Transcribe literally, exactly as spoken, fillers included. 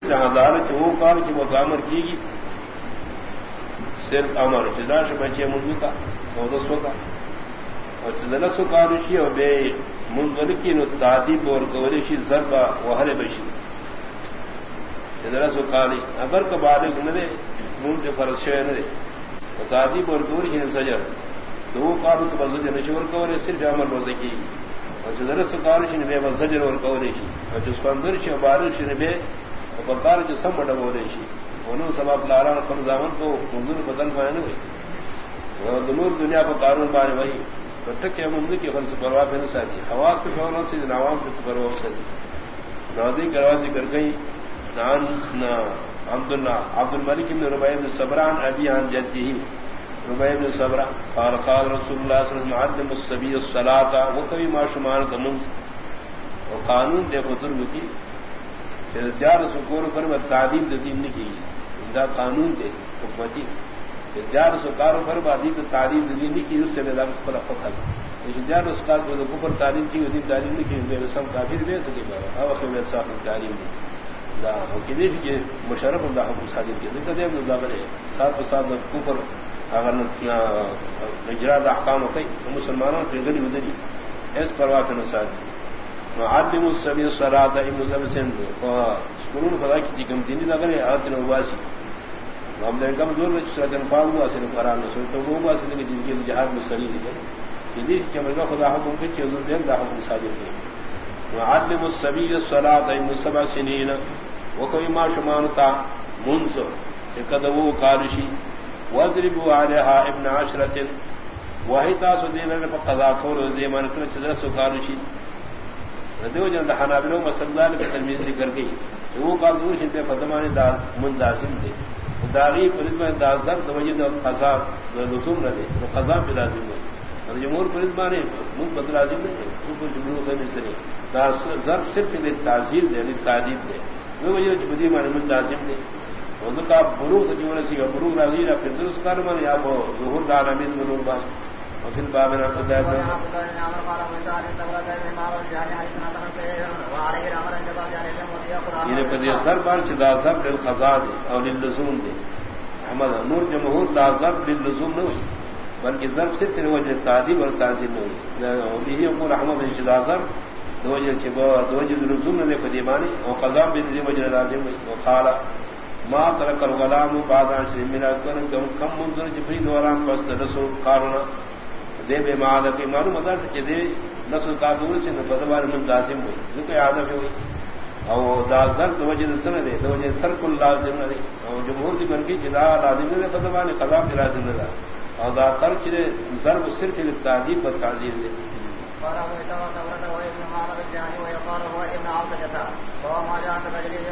جہاں وہ کام کی وہ کامر کی گی صرف امر جدا سے بچے منگو کا دسوں کا اور چدلسو کارشی اور بے منگل کی تعدیب اور گورشی ضربہ وہرے بشی چدلسو کالی اگر کا بالغ نہ دے منہ کے فرض شے نہ دے اور تعدیب اور گورشی نے سجر دو کاروں کے بزر نشور کورے صرف امر روزے کی اور چدلسو کارشی نے بے بزر اور گورشی اور جس کو اندر سے بارش نے بے بکار جو سب بڑا ہو رہی تھی انہوں سبب لارا فن زامن کو منظور بدل پائے نہ ہوئی دنور دنیا پر قانون بارے وہی بٹک کے منظور کی فن سے پرواہ پہ نہ ساتھی حواس پہ فوروں سے نوام پہ پرواہ ساتھی نوازی کروازی کر گئی نان عبد اللہ عبد الملک ابن ربیع بن صبران ابی عن جدہ ربیع بن صبرا قال قال رسول اللہ صلی اللہ علیہ وسلم علم الصبی الصلاۃ وہ کبھی معشومان کا منظ اور قانون دے بزرگ کی جار سکور پر میں تعلیم دین نے کی دا قانون دے حکومتی جار سکار پر بادی تعلیم دین نے کی اس سے میرا بڑا فخر لیکن جار سکار کو اوپر تعلیم کی ہوتی تعلیم نہیں کی میرے سب کافر دے سکے گا اب کہ میں صاحب تعلیم دا ہو کہ دیکھ کے مشرف اللہ کو صادق کے ذکر دے اللہ بڑے ساتھ ساتھ اوپر اگر اجرا احکام ہوئی مسلمانوں کے گلی ودری اس پرواہ کے نسات معلم السبیل الصلاۃ ابن زبر سند سکون خدا کی کم دینی لگے آتے نواسی ہم نے کم زور میں سرتن پاؤ ہوا سے قرآن میں سو تو وہ ہوا سے کہ جن کے جہاد میں سری ہے یہ کہ میں خدا حکم کے چیزوں دے دا حکم صادق ہے معلم السبیل الصلاۃ ابن سبع سنین وہ کوئی ما شمانتا منذ کدو کارشی واضربوا علیها ابن عشرۃ وہی تاسو دین نے قضا فور زمان کر چدر سو کارشی دیو جن حنابلوں مسلمان کی تلمیذ ذکر گئی وہ کال دور ہندے فتمان دا منداسم دے داغی فرض میں دازر توجد قضا لزوم نہ دے وہ قضا پہ لازم ہے اور جمہور فرض مانے منہ بدل لازم نہیں ہے وہ جملوں کا مثل دا ضرب صرف دے تعزیر دے تعدیب دے وہ وجہ بدی مانے منداسم دے وہ کا بلوغ جو سی بلوغ راضی را پھر اس کار میں یا وہ ظہور العالمین بلوغ با وفي الباب من عبد الله بن عمر قال من قال تبرك من ما وجه حديثنا وعليه الامر ان جواب جاري له یہ پدی اثر بار چدا ضرب للقضاء او للزوم دے احمد نور جمهور لا ضرب للزوم نہ ہوئی بلکہ ضرب سے تیرے وجہ تعدیب اور تعظیم نہ ہوئی اور یہ امور احمد چدا ضرب دو وجہ چ دو وجہ للزوم نے پدی مانی اور قضاء بھی وجہ لازم ہوئی وقال ما ترك الغلام بعد عشر من كم كم منذر جبريل ورام بس رسول قارنا دے بے معاد کی معلوم مدار کہ دے نسل کا دور سے بدوار من لازم ہوئی ذکر عادت ہوئی اور دا درد وجہ سن دے تو وجہ ترک لازم نہ دے اور جمہور کی بنکی جدا لازم نے بدوار قضا کے لازم نہ اور دا ترک دے ضرب صرف للتعذیب و تعذیر دے قال ابو تاوى ابن محمد الجاني ويقال هو ابن عبد الجسا وهو ما جاء